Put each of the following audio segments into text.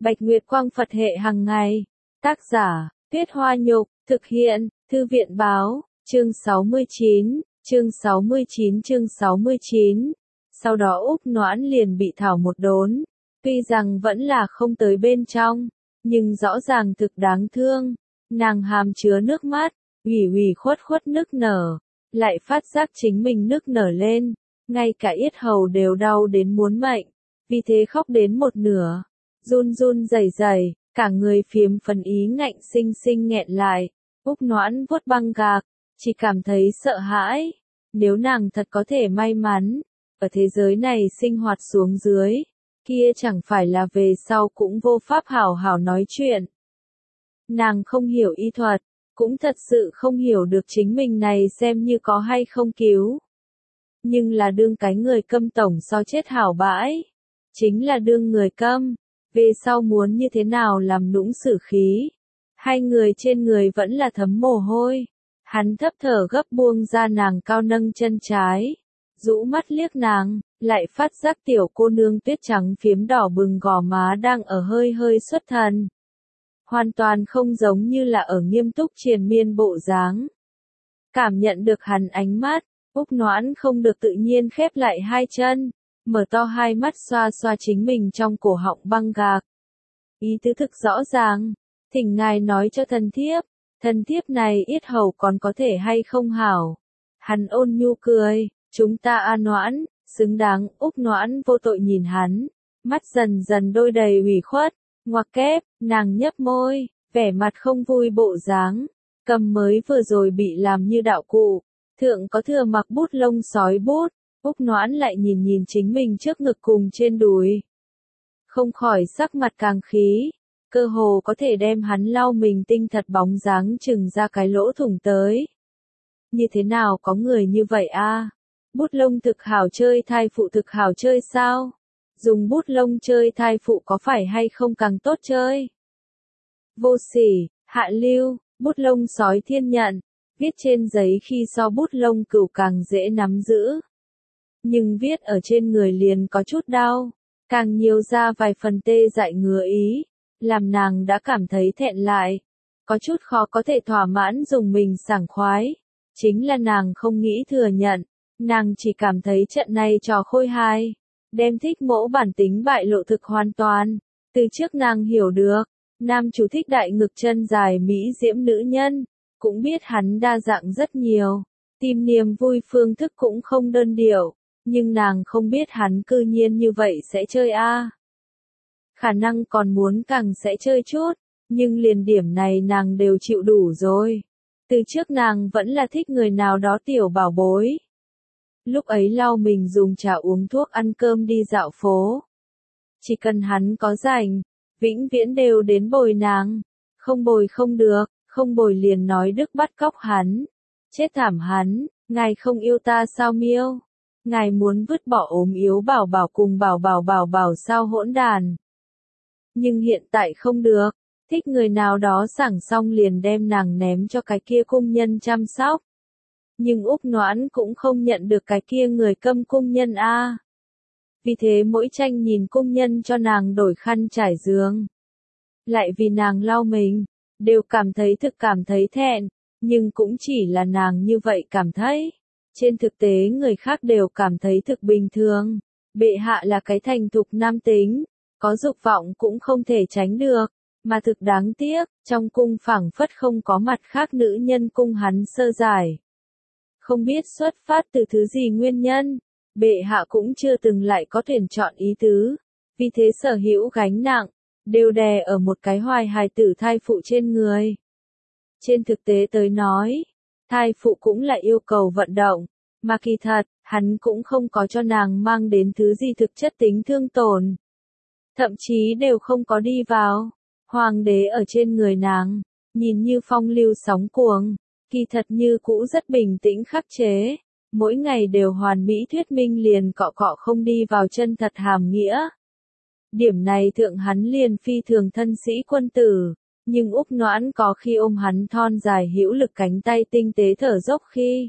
Bạch Nguyệt Quang Phật hệ hàng ngày. Tác giả, Tuyết Hoa Nhục, thực hiện, Thư viện Báo, chương 69, chương 69. Sau đó Úc Noãn liền bị thảo một đốn. Tuy rằng vẫn là không tới bên trong, nhưng rõ ràng thực đáng thương. Nàng hàm chứa nước mắt, ủy khuất nức nở, lại phát giác chính mình nức nở lên, ngay cả yết hầu đều đau đến muốn mệnh, vì thế khóc đến một nửa, run rẩy, cả người phiếm phấn ý ngạnh sinh nghẹn lại. Úc Noãn vuốt băng gạc, chỉ cảm thấy sợ hãi. Nếu nàng thật có thể may mắn, ở thế giới này sinh hoạt xuống dưới, kia chẳng phải là về sau cũng vô pháp hảo hảo nói chuyện. Nàng không hiểu y thuật, cũng thật sự không hiểu được chính mình này xem như có hay không cứu. Nhưng là đương cái người câm tổng so chết hảo bãi. Chính là đương người câm, về sau muốn như thế nào làm nũng xử khí. Hai người trên người vẫn là thấm mồ hôi. Hắn thấp thở gấp buông ra nàng cao nâng chân trái. Rũ mắt liếc nàng, lại phát giác tiểu cô nương tuyết trắng phiếm đỏ bừng gò má đang ở hơi xuất thần. Hoàn toàn không giống như là ở nghiêm túc triền miên bộ dáng. Cảm nhận được hắn ánh mắt, Úc Noãn không được tự nhiên khép lại hai chân, mở to hai mắt xoa chính mình trong cổ họng băng gạc. Ý tứ thực rõ ràng, thỉnh ngài nói cho thần thiếp này yết hầu còn có thể hay không hảo. Hắn ôn nhu cười, chúng ta Noãn, xứng đáng. Úc Noãn vô tội nhìn hắn, mắt dần đôi đầy ủy khuất, ngoặc kép, nàng nhấp môi, vẻ mặt không vui bộ dáng, cầm mới vừa rồi bị làm như đạo cụ, thượng có thừa mặc bút lông sói bút. Úc Noãn lại nhìn chính mình trước ngực cùng trên đùi, không khỏi sắc mặt càng khí, cơ hồ có thể đem hắn lau mình tinh thật bóng dáng chừng ra cái lỗ thủng tới. Như thế nào có người như vậy a? Bút lông thực hảo chơi, thai phụ thực hảo chơi sao? Dùng bút lông chơi thai phụ có phải hay không càng tốt chơi? Vô sỉ, hạ lưu, bút lông sói thiên nhận, viết trên giấy khi so bút lông cừu càng dễ nắm giữ. Nhưng viết ở trên người liền có chút đau, càng nhiều ra vài phần tê dại ngứa ý, làm nàng đã cảm thấy thẹn lại, có chút khó có thể thỏa mãn dùng mình sảng khoái. Chính là nàng không nghĩ thừa nhận, nàng chỉ cảm thấy trận này trò khôi hài, đem thích mẫu bản tính bại lộ thực hoàn toàn. Từ trước nàng hiểu được, nam chủ thích đại ngực chân dài mỹ diễm nữ nhân, cũng biết hắn đa dạng rất nhiều, tìm niềm vui phương thức cũng không đơn điệu, nhưng nàng không biết hắn cư nhiên như vậy sẽ chơi a. Khả năng còn muốn càng sẽ chơi chút, nhưng liền điểm này nàng đều chịu đủ rồi. Từ trước nàng vẫn là thích người nào đó tiểu bảo bối. Lúc ấy lau mình dùng trà uống thuốc ăn cơm đi dạo phố. Chỉ cần hắn có rảnh, vĩnh viễn đều đến bồi nàng. Không bồi không được, không bồi liền nói đức bắt cóc hắn. Chết thảm hắn, ngài không yêu ta sao miêu? Ngài muốn vứt bỏ ốm yếu bảo bảo cùng bảo bảo sao hỗn đàn? Nhưng hiện tại không được. Thích người nào đó sảng xong liền đem nàng ném cho cái kia cung nhân chăm sóc. Nhưng Úc Noãn cũng không nhận được cái kia người câm cung nhân a. Vì thế mỗi tranh nhìn cung nhân cho nàng đổi khăn trải giường, lại vì nàng lau mình, đều cảm thấy thẹn, nhưng cũng chỉ là nàng như vậy cảm thấy. Trên thực tế người khác đều cảm thấy thực bình thường. Bệ hạ là cái thành thục nam tính, có dục vọng cũng không thể tránh được. Mà thực đáng tiếc, trong cung phảng phất không có mặt khác nữ nhân cung hắn sơ giải. Không biết xuất phát từ thứ gì nguyên nhân, bệ hạ cũng chưa từng lại có tuyển chọn ý tứ, vì thế sở hữu gánh nặng, đều đè ở một cái hoài hài tử thai phụ trên người. Trên thực tế tới nói, thai phụ cũng là yêu cầu vận động, mà kỳ thật, hắn cũng không có cho nàng mang đến thứ gì thực chất tính thương tổn. Thậm chí đều không có đi vào. Hoàng đế ở trên người nàng, nhìn như phong lưu sóng cuồng, kỳ thật như cũ rất bình tĩnh khắc chế, mỗi ngày đều hoàn mỹ thuyết minh liền cọ không đi vào chân thật hàm nghĩa. Điểm này thượng hắn liền phi thường thân sĩ quân tử, nhưng Úc Noãn có khi ôm hắn thon dài hữu lực cánh tay tinh tế thở dốc khi,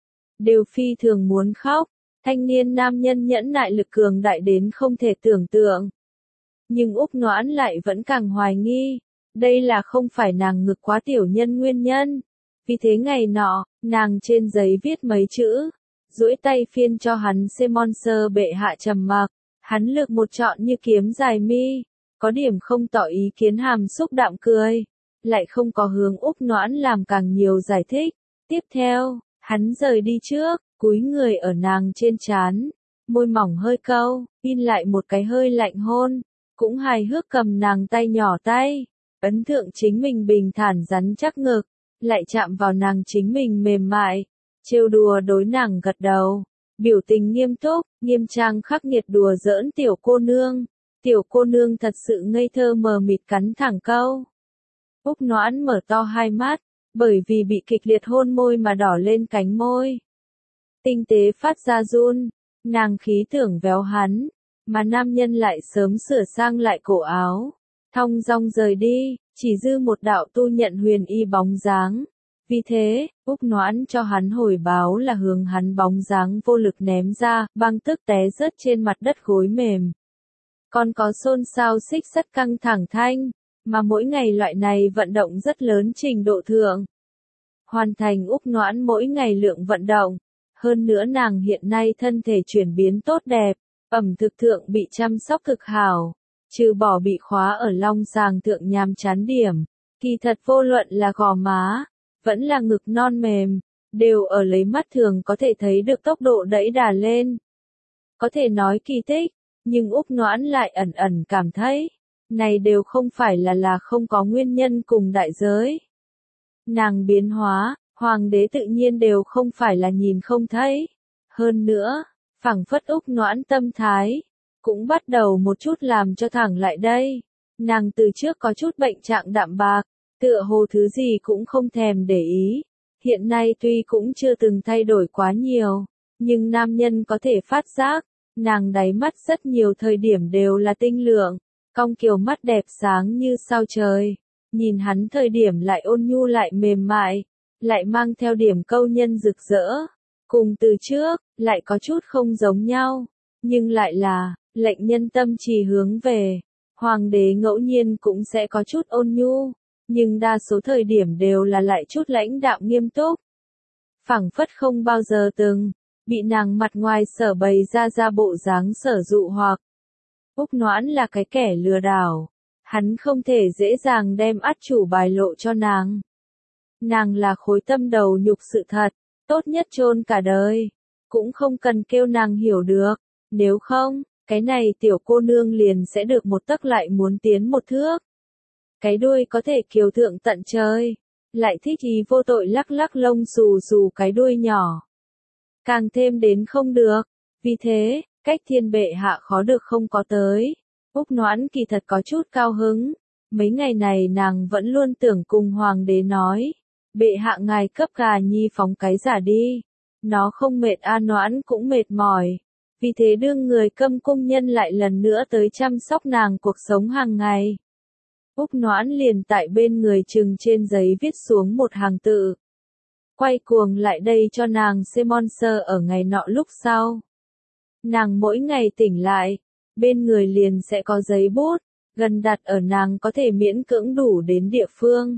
đều phi thường muốn khóc. Thanh niên nam nhân nhẫn nại lực cường đại đến không thể tưởng tượng. Nhưng Úc Noãn lại vẫn càng hoài nghi, đây là không phải nàng ngực quá tiểu nhân nguyên nhân. Vì thế ngày nọ, nàng trên giấy viết mấy chữ, duỗi tay phiên cho hắn xem Monster bệ hạ trầm mặc, hắn lược một chọn như kiếm dài mi, có điểm không tỏ ý kiến hàm xúc đạm cười, lại không có hướng Úc Noãn làm càng nhiều giải thích. Tiếp theo, hắn rời đi trước, cúi người ở nàng trên trán, môi mỏng hơi câu, in lại một cái hơi lạnh hôn, cũng hài hước cầm nàng tay nhỏ tay, ấn tượng chính mình bình thản rắn chắc ngực, lại chạm vào nàng chính mình mềm mại, trêu đùa đối nàng gật đầu, biểu tình nghiêm túc, nghiêm trang khắc nghiệt đùa giỡn tiểu cô nương thật sự ngây thơ mờ mịt cắn thẳng câu. Úc Noãn mở to hai mắt, bởi vì bị kịch liệt hôn môi mà đỏ lên cánh môi. Tinh tế phát ra run, nàng khí tưởng véo hắn, mà nam nhân lại sớm sửa sang lại cổ áo, thong dong rời đi, chỉ dư một đạo tu nhận huyền y bóng dáng. Vì thế, Úc Noãn cho hắn hồi báo là hướng hắn bóng dáng vô lực ném ra, băng tức té rớt trên mặt đất gối mềm. Còn có xôn xao xích sắt căng thẳng thanh, mà mỗi ngày loại này vận động rất lớn trình độ thượng. Hoàn thành Úc Noãn mỗi ngày lượng vận động, hơn nữa nàng hiện nay thân thể chuyển biến tốt đẹp, ẩm thực thượng bị chăm sóc cực hảo, trừ bỏ bị khóa ở long sàng thượng nhàm chán điểm, kỳ thật vô luận là gò má, vẫn là ngực non mềm, đều ở lấy mắt thường có thể thấy được tốc độ đẩy đà lên. Có thể nói kỳ tích, nhưng Úc Noãn lại ẩn ẩn cảm thấy, này đều không phải là không có nguyên nhân cùng đại giới. Nàng biến hóa, hoàng đế tự nhiên đều không phải là nhìn không thấy. Hơn nữa, phảng phất Úc Noãn tâm thái, cũng bắt đầu một chút làm cho thẳng lại đây. Nàng từ trước có chút bệnh trạng đạm bạc, tựa hồ thứ gì cũng không thèm để ý. Hiện nay tuy cũng chưa từng thay đổi quá nhiều, nhưng nam nhân có thể phát giác, nàng đáy mắt rất nhiều thời điểm đều là tinh lượng, cong kiều mắt đẹp sáng như sao trời. Nhìn hắn thời điểm lại ôn nhu lại mềm mại, lại mang theo điểm câu nhân rực rỡ. Cùng từ trước, lại có chút không giống nhau, nhưng lại là, lệnh nhân tâm trì hướng về. Hoàng đế ngẫu nhiên cũng sẽ có chút ôn nhu, nhưng đa số thời điểm đều là lại chút lãnh đạm nghiêm túc. Phảng phất không bao giờ từng, bị nàng mặt ngoài sở bày ra bộ dáng sở dụ hoặc. Úc Noãn là cái kẻ lừa đảo, hắn không thể dễ dàng đem át chủ bài lộ cho nàng. Nàng là khối tâm đầu nhục sự thật, tốt nhất chôn cả đời, cũng không cần kêu nàng hiểu được, nếu không, cái này tiểu cô nương liền sẽ được một tấc lại muốn tiến một thước. Cái đuôi có thể kiều thượng tận trời, lại thích ý vô tội lắc lắc lông xù xù cái đuôi nhỏ. Càng thêm đến không được, vì thế, cách thiên bệ hạ khó được không có tới. Úc Noãn kỳ thật có chút cao hứng, mấy ngày này nàng vẫn luôn tưởng cùng hoàng đế nói, bệ hạ ngài cấp gà nhi phóng cái giả đi, nó không mệt a Noãn cũng mệt mỏi, vì thế đương người câm cung nhân lại lần nữa tới chăm sóc nàng cuộc sống hàng ngày. Úc Noãn liền tại bên người chừng trên giấy viết xuống một hàng tự, quay cuồng lại đây cho nàng xem Monster ở ngày nọ lúc sau. Nàng mỗi ngày tỉnh lại, bên người liền sẽ có giấy bút, gần đặt ở nàng có thể miễn cưỡng đủ đến địa phương.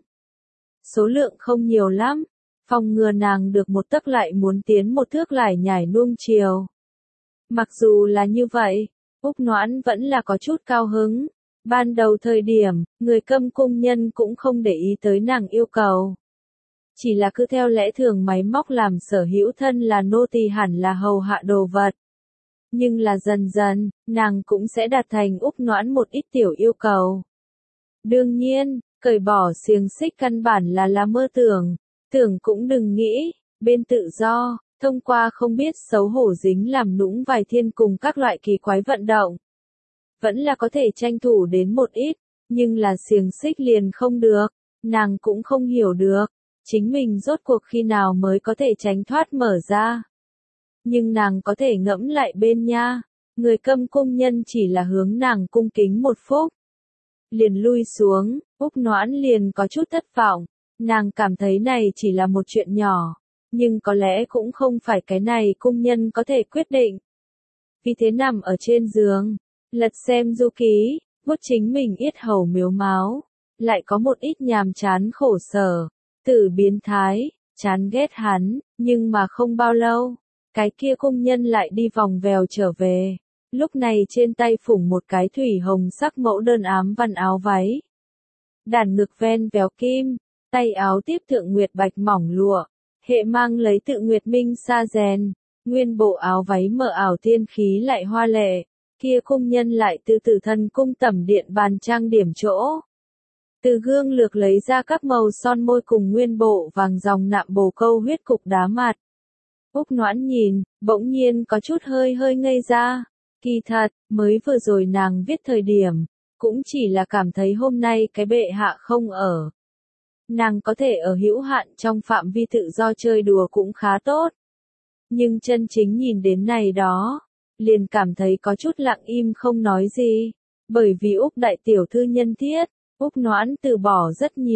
Số lượng không nhiều lắm, phòng ngừa nàng được một tấc lại muốn tiến một thước lại nhảy nuông chiều. Mặc dù là như vậy, Úc Noãn vẫn là có chút cao hứng. Ban đầu thời điểm, người câm cung nhân cũng không để ý tới nàng yêu cầu. Chỉ là cứ theo lẽ thường máy móc làm sở hữu thân là nô tỳ hẳn là hầu hạ đồ vật. Nhưng là dần dần, nàng cũng sẽ đạt thành Úc Noãn một ít tiểu yêu cầu. Đương nhiên, cởi bỏ xiềng xích căn bản là mơ tưởng, tưởng cũng đừng nghĩ, bên tự do, thông qua không biết xấu hổ dính làm nũng vài thiên cùng các loại kỳ quái vận động. Vẫn là có thể tranh thủ đến một ít, nhưng là xiềng xích liền không được, nàng cũng không hiểu được, chính mình rốt cuộc khi nào mới có thể tránh thoát mở ra. Nhưng nàng có thể ngẫm lại bên nha, người câm cung nhân chỉ là hướng nàng cung kính một phút. Liền lui xuống, Úc Noãn liền có chút thất vọng, nàng cảm thấy này chỉ là một chuyện nhỏ, nhưng có lẽ cũng không phải cái này cung nhân có thể quyết định. Vì thế nằm ở trên giường, lật xem du ký, vuốt chính mình yết hầu mếu máo, lại có một ít nhàm chán khổ sở, Tử biến thái, chán ghét hắn, nhưng mà không bao lâu, cái kia cung nhân lại đi vòng vèo trở về, lúc này trên tay phủng một cái thủy hồng sắc mẫu đơn ám văn áo váy. Đàn ngực ven véo kim, tay áo tiếp thượng nguyệt bạch mỏng lụa, hệ mang lấy tự nguyệt minh sa rèn, nguyên bộ áo váy mờ ảo tiên khí lại hoa lệ, kia cung nhân lại từ tử thần cung tẩm điện bàn trang điểm chỗ. Từ gương lược lấy ra các màu son môi cùng nguyên bộ vàng dòng nạm bồ câu huyết cục đá mặt. Úc Noãn nhìn, bỗng nhiên có chút hơi hơi ngây ra. Kỳ thật, mới vừa rồi nàng viết thời điểm, cũng chỉ là cảm thấy hôm nay cái bệ hạ không ở. Nàng có thể ở hữu hạn trong phạm vi tự do chơi đùa cũng khá tốt. Nhưng chân chính nhìn đến này đó, liền cảm thấy có chút lặng im không nói gì. Bởi vì Úc đại tiểu thư nhân thiết, Úc Noãn từ bỏ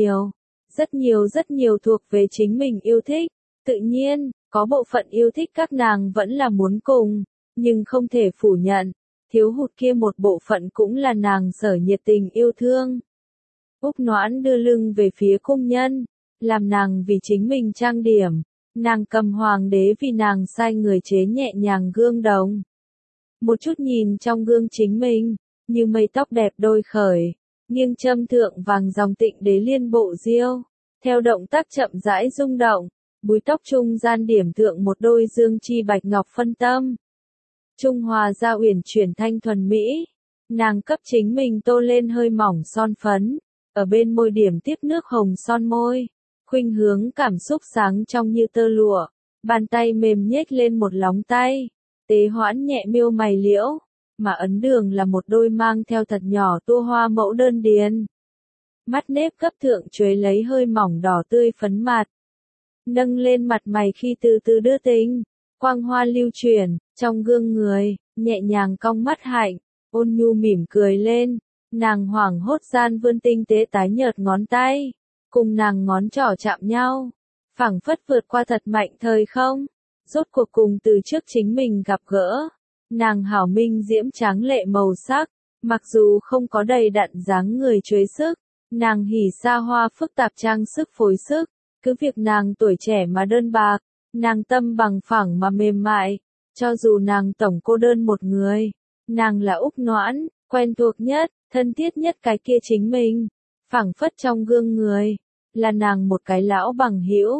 rất nhiều thuộc về chính mình yêu thích. Tự nhiên, có bộ phận yêu thích các nàng vẫn là muốn cùng, nhưng không thể phủ nhận, thiếu hụt kia một bộ phận cũng là nàng sở nhiệt tình yêu thương. Úc Noãn đưa lưng về phía cung nhân, làm nàng vì chính mình trang điểm, nàng cầm hoàng đế vì nàng sai người chế nhẹ nhàng gương đồng. Một chút nhìn trong gương chính mình, như mây tóc đẹp đôi khởi, nghiêng châm thượng vàng dòng tịnh đế liên bộ diêu, theo động tác chậm rãi rung động, búi tóc trung gian điểm thượng một đôi dương chi bạch ngọc phân tâm. Trung hòa ra uyển chuyển thanh thuần mỹ, nàng cấp chính mình tô lên hơi mỏng son phấn, ở bên môi điểm tiếp nước hồng son môi, khuynh hướng cảm xúc sáng trong như tơ lụa, bàn tay mềm nhếch lên một lóng tay, tế hoãn nhẹ miêu mày liễu, mà ấn đường là một đôi mang theo thật nhỏ tua hoa mẫu đơn điền. Mắt nếp cấp thượng chuế lấy hơi mỏng đỏ tươi phấn mặt, nâng lên mặt mày khi từ từ đưa tính, quang hoa lưu chuyển, trong gương người, nhẹ nhàng cong mắt hạnh, ôn nhu mỉm cười lên, nàng hoảng hốt gian vươn tinh tế tái nhợt ngón tay, cùng nàng ngón trỏ chạm nhau, phảng phất vượt qua thật mạnh thời không, rốt cuộc cùng từ trước chính mình gặp gỡ, nàng hảo minh diễm tráng lệ màu sắc, mặc dù không có đầy đặn dáng người chuế sức, nàng hỉ xa hoa phức tạp trang sức phối sức, cứ việc nàng tuổi trẻ mà đơn bạc, nàng tâm bằng phẳng mà mềm mại, cho dù nàng tổng cô đơn một người, nàng là Úc Noãn, quen thuộc nhất, thân thiết nhất cái kia chính mình, phảng phất trong gương người, là nàng một cái lão bằng hữu,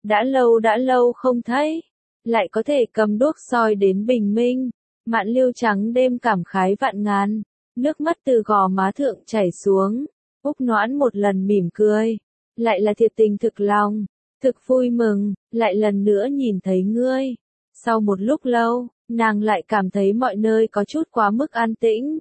đã lâu không thấy, lại có thể cầm đuốc soi đến bình minh, mạn liêu trắng đêm cảm khái vạn ngàn, nước mắt từ gò má thượng chảy xuống, Úc Noãn một lần mỉm cười, lại là thiệt tình thực lòng, thực vui mừng, lại lần nữa nhìn thấy ngươi. Sau một lúc lâu, nàng lại cảm thấy mọi nơi có chút quá mức an tĩnh.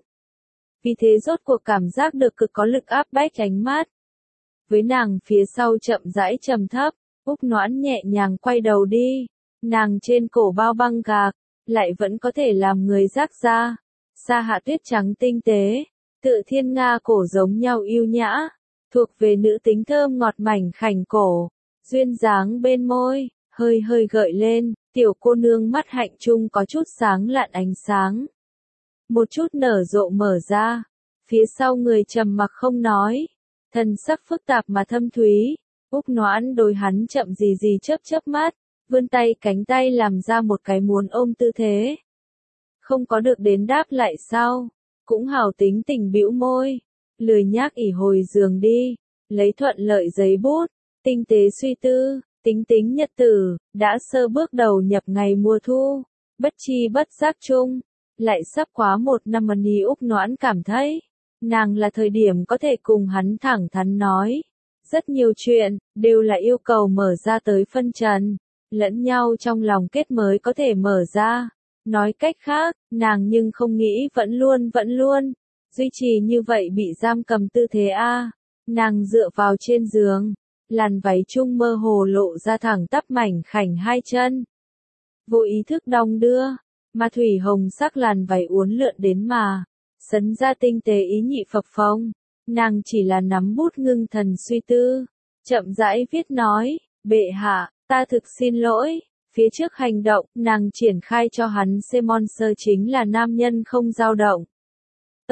Vì thế rốt cuộc cảm giác được cực có lực áp bách ánh mắt. Với nàng phía sau chậm rãi trầm thấp, Úc Noãn nhẹ nhàng quay đầu đi, nàng trên cổ bao băng gạc, lại vẫn có thể làm người rác ra. Sa hạ tuyết trắng tinh tế, tựa thiên nga cổ giống nhau yêu nhã, thuộc về nữ tính thơm ngọt mảnh khảnh cổ, duyên dáng bên môi, hơi hơi gợi lên, tiểu cô nương mắt hạnh trung có chút sáng lạn ánh sáng. Một chút nở rộ mở ra, phía sau người trầm mặc không nói, thần sắc phức tạp mà thâm thúy, Úc Noãn đối hắn chậm gì gì chớp mắt, vươn tay cánh tay làm ra một cái muốn ôm tư thế. Không có được đến đáp lại sau, cũng hào tính tình bĩu môi, lười nhác ỉ hồi giường đi, lấy thuận lợi giấy bút, tinh tế suy tư, tính nhật tử, đã sơ bước đầu nhập ngày mùa thu, bất chi bất giác chung, lại sắp quá một năm Mani Úc Noãn cảm thấy, nàng là thời điểm có thể cùng hắn thẳng thắn nói. Rất nhiều chuyện, đều là yêu cầu mở ra tới phân trần, lẫn nhau trong lòng kết mới có thể mở ra. Nói cách khác, nàng nhưng không nghĩ vẫn luôn, duy trì như vậy bị giam cầm tư thế a. Nàng dựa vào trên giường, làn váy chung mơ hồ lộ ra thẳng tắp mảnh khảnh hai chân. Vô ý thức đong đưa, mà thủy hồng sắc làn váy uốn lượn đến mà, sấn ra tinh tế ý nhị phập phồng. Nàng chỉ là nắm bút ngưng thần suy tư, chậm rãi viết nói, bệ hạ, ta thực xin lỗi, phía trước hành động, nàng triển khai cho hắn Semonser chính là nam nhân không dao động.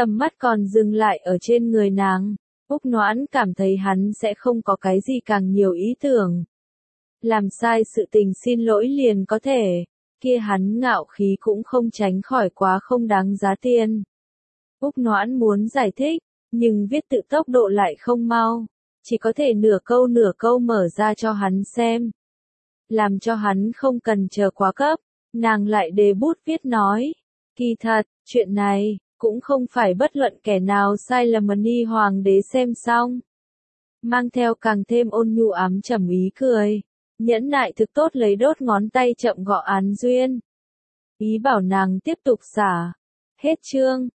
tầm mắt còn dừng lại ở trên người nàng. Úc Noãn cảm thấy hắn sẽ không có cái gì càng nhiều ý tưởng. Làm sai sự tình xin lỗi liền có thể, kia hắn ngạo khí cũng không tránh khỏi quá không đáng giá tiền. Úc Noãn muốn giải thích, nhưng viết tự tốc độ lại không mau, chỉ có thể nửa câu mở ra cho hắn xem. Làm cho hắn không cần chờ quá cấp, nàng lại đề bút viết nói. Kỳ thật, chuyện này, cũng không phải bất luận kẻ nào sai lầm mà Ni Hoàng đế xem xong. Mang theo càng thêm ôn nhu ám trầm ý cười, nhẫn nại thực tốt lấy đốt ngón tay chậm gõ án duyên. Ý bảo nàng tiếp tục xả. Hết chương.